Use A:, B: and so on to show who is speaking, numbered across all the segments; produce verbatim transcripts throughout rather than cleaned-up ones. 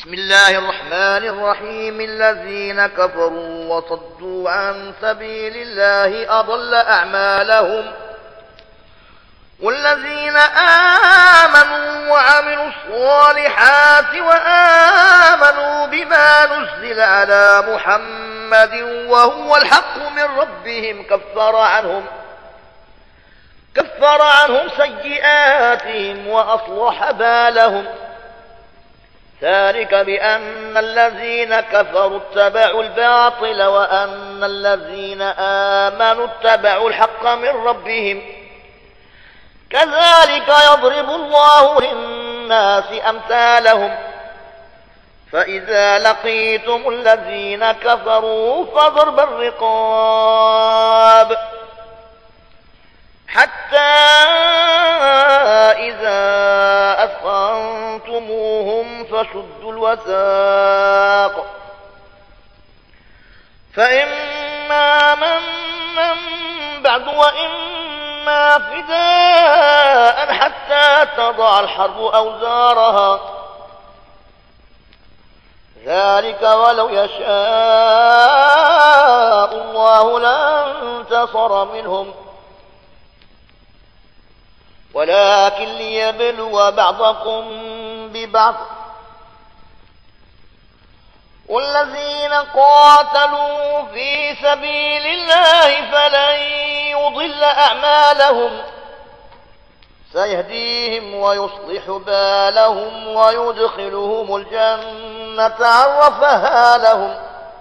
A: بسم الله الرحمن الرحيم. الذين كفروا وصدوا عن سبيل الله أضل أعمالهم، والذين آمنوا وعملوا الصالحات وآمنوا بما نزل على محمد وهو الحق من ربهم كفر عنهم كفر عنهم سيئاتهم وأصلح بالهم. ذلك بأن الذين كفروا اتبعوا الباطل وأن الذين آمنوا اتبعوا الحق من ربهم. كذلك يضرب الله للناس أمثالهم. فإذا لقيتم الذين كفروا فضرب الرقاب حتى إذا أثخنتموهم فشدوا الوثاق، فإما منا بعد وإما فداء حتى تضع الحرب أوزارها. ذلك ولو يشاء الله لانتصر منهم، ولكن ليبلو بعضكم ببعض. والذين قاتلوا في سبيل الله فلن يضل أعمالهم، سيهديهم ويصلح بالهم ويدخلهم الجنة عرفها لهم.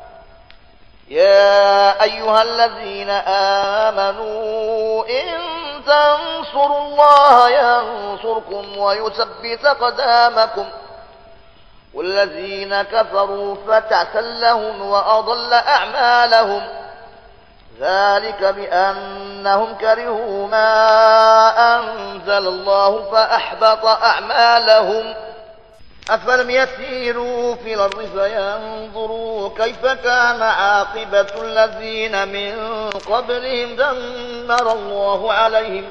A: يا أيها الذين آمنوا إن تنصروا الله ينصركم ويثبت أقدامكم. والذين كفروا فتعسا لهم وأضل أعمالهم. ذلك بأنهم كرهوا ما أنزل الله فأحبط أعمالهم. أفلم يسيروا في الأرض فينظروا كيف كان عاقبة الذين من قبلهم دمر الله عليهم،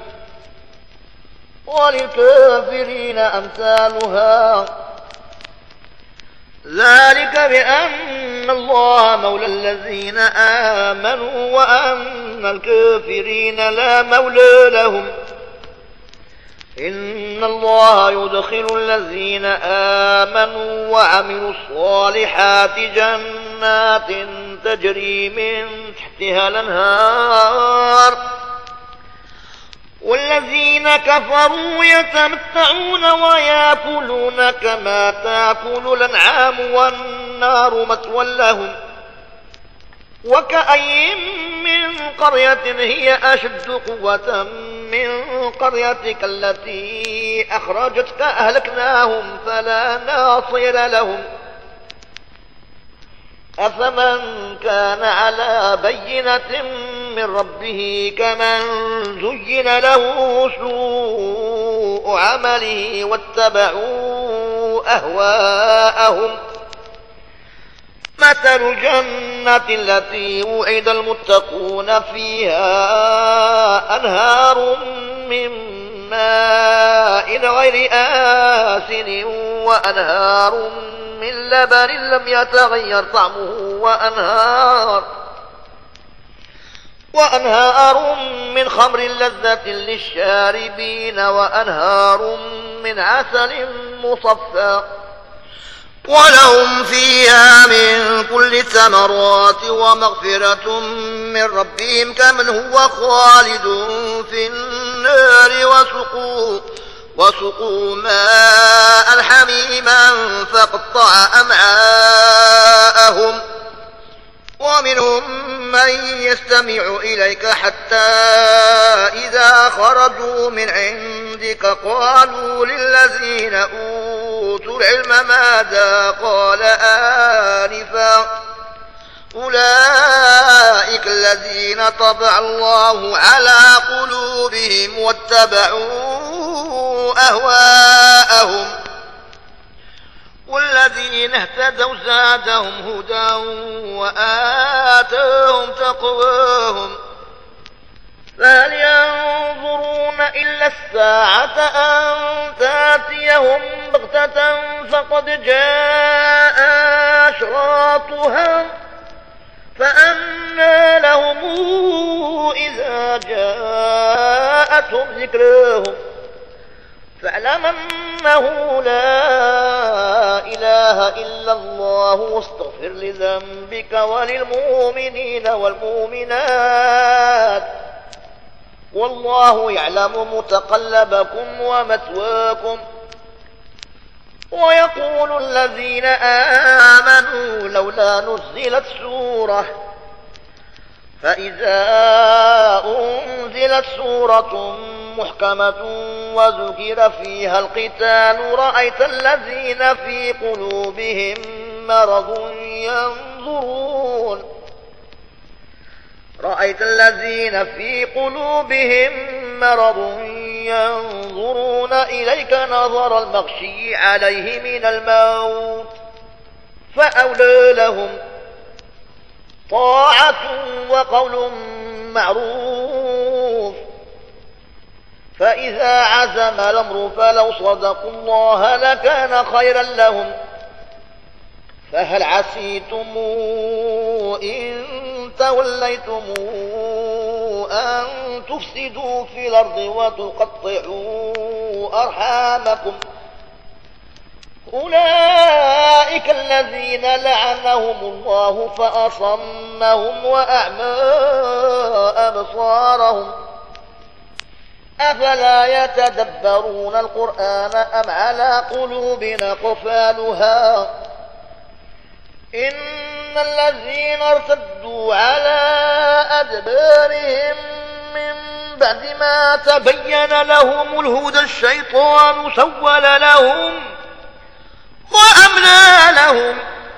A: وللكافرين أمثالها. ذلك بأن الله مولى الذين آمنوا وأن الكافرين لا مولى لهم. إن الله يدخل الذين آمنوا وعملوا الصالحات جنات تجري من تحتها الأنهار، والذين كفروا يتمتعون ويأكلون كما تأكل الأنعام والنار مثوى لهم. وكأي من قرية هي أشد قوة من قريتك التي أخرجتك أهلكناهم فلا ناصر لهم. أفمن كان على بينة من ربه كمن زين له سوء عمله واتبعوا أهواءهم. مثل الجنة التي وعد المتقون فيها أنهار من ماء غير آسن وأنهار من لبن لم يتغير طعمه وأنهار وأنهار من خمر لذة للشاربين وأنهار من عسل مصفى، ولهم فيها من كل الثمرات ومغفرة من ربهم كمن هو خالد في النار وسقوا, وسقوا ماء حميما فقطع أمعاءهم. ومنهم من يستمع إليك حتى إذا خرجوا من عندك قالوا للذين أوتوا العلم ماذا قال آنفا أولئك الذين طبع الله على قلوبهم واتبعوا أهواءهم. والذين اهتدوا زادهم هدى وآتاهم تقواهم. فهل ينظرون إلا الساعة أن تأتيهم بغتة فقد جاء أشراطها فأنى لهم إذا جاءتهم ذكرهم فاعلم أنه لا إله إلا الله واستغفر لذنبك وللمؤمنين والمؤمنات والله يعلم متقلبكم ومثواكم. ويقول الذين آمنوا لولا نزلت سورة فإذا أنزلت سورة محكمة وذكر فيها القتال رأيت الذين في قلوبهم مرض ينظرون رأيت الذين في قلوبهم مرض ينظرون إليك نظر المغشي عليه من الموت فأولى لهم طاعة وقول معروف. فإذا عزم الأمر فلو صدقوا الله لكان خيرا لهم. فهل عسيتم إن توليتم أن تفسدوا في الأرض وتقطعوا أرحامكم أولئك الذين لعنهم الله فأصمهم وأعمى أبصارهم أفلا يتدبرون القرآن أم على قلوب أقفالها إن الذين ارتدوا على أدبارهم من بعد ما تبين لهم الهدى الشيطان سول لهم وأملى لهم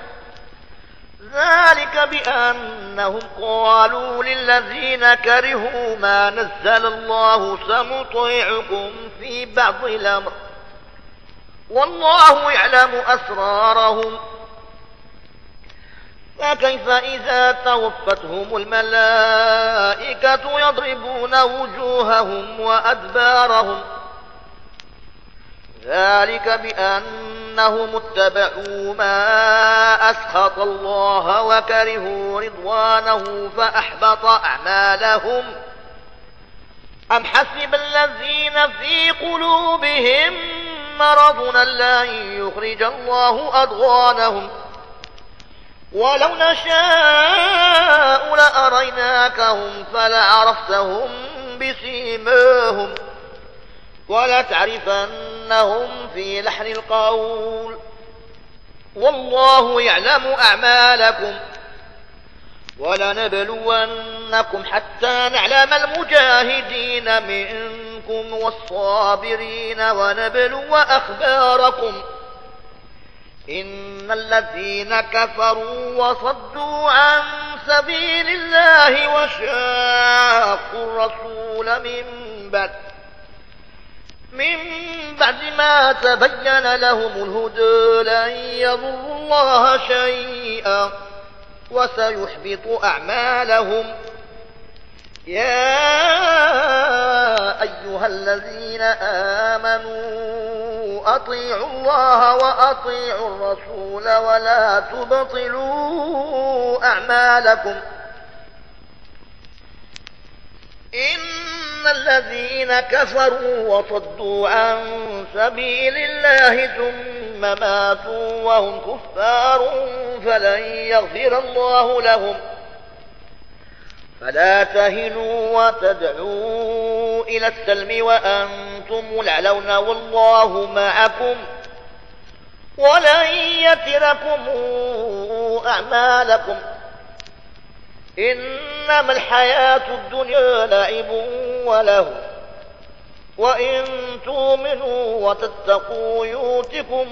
A: ذلك بأنهم قالوا للذين كرهوا ما نزل الله سنطيعكم في بعض الأمر والله يعلم أسرارهم. فكيف إذا توفتهم الملائكة يضربون وجوههم وأدبارهم ذلك بأنهم اتبعوا ما أسخط الله وكرهوا رضوانه فأحبط أعمالهم. أم حسب الذين في قلوبهم مرض لن يخرج الله أضغانهم ولو نشاء لأريناكهم فلعرفتهم بسيماهم ولتعرفنهم في لحن القول والله يعلم أعمالكم. ولنبلونكم حتى نعلم المجاهدين منكم والصابرين ونبلو أخباركم إن الذين كفروا وصدوا عن سبيل الله وشاقوا الرسول من بعد من بعد ما تبين لهم الهدى لن يضروا الله شيئا وسيحبط أعمالهم. يا أيها الذين آمنوا أطيعوا الله وأطيعوا الرسول ولا تبطلوا أعمالكم إن الذين كفروا وصدوا عن سبيل الله ثم ماتوا وهم كفار فلن يغفر الله لهم. فلا تهنوا وتدعوا إلى السلم وأنتم الأعلون والله معكم ولن يتركم أعمالكم إنما الحياة الدنيا لعب وله وإن تؤمنوا وتتقوا يؤتكم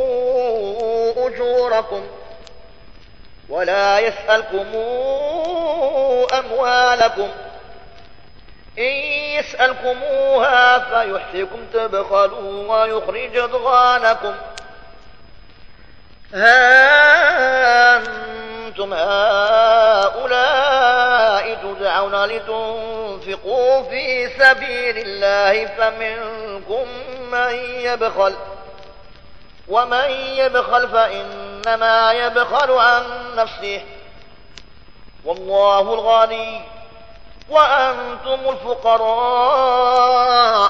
A: أجوركم ولا يسألكم أموالكم إن يسألكموها فيحفكم تبخلوا ويخرج أضغانكم. ها أنتم هؤلاء تدعون لتنفقوا في سبيل الله فمنكم من يبخل ومن يبخل فإن فإنما يبخل عن نفسه والله الغني وأنتم الفقراء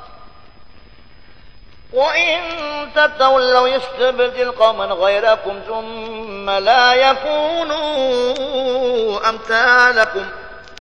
A: وإن تتولوا يستبدل قوما غيركم ثم لا يكونوا أمثالكم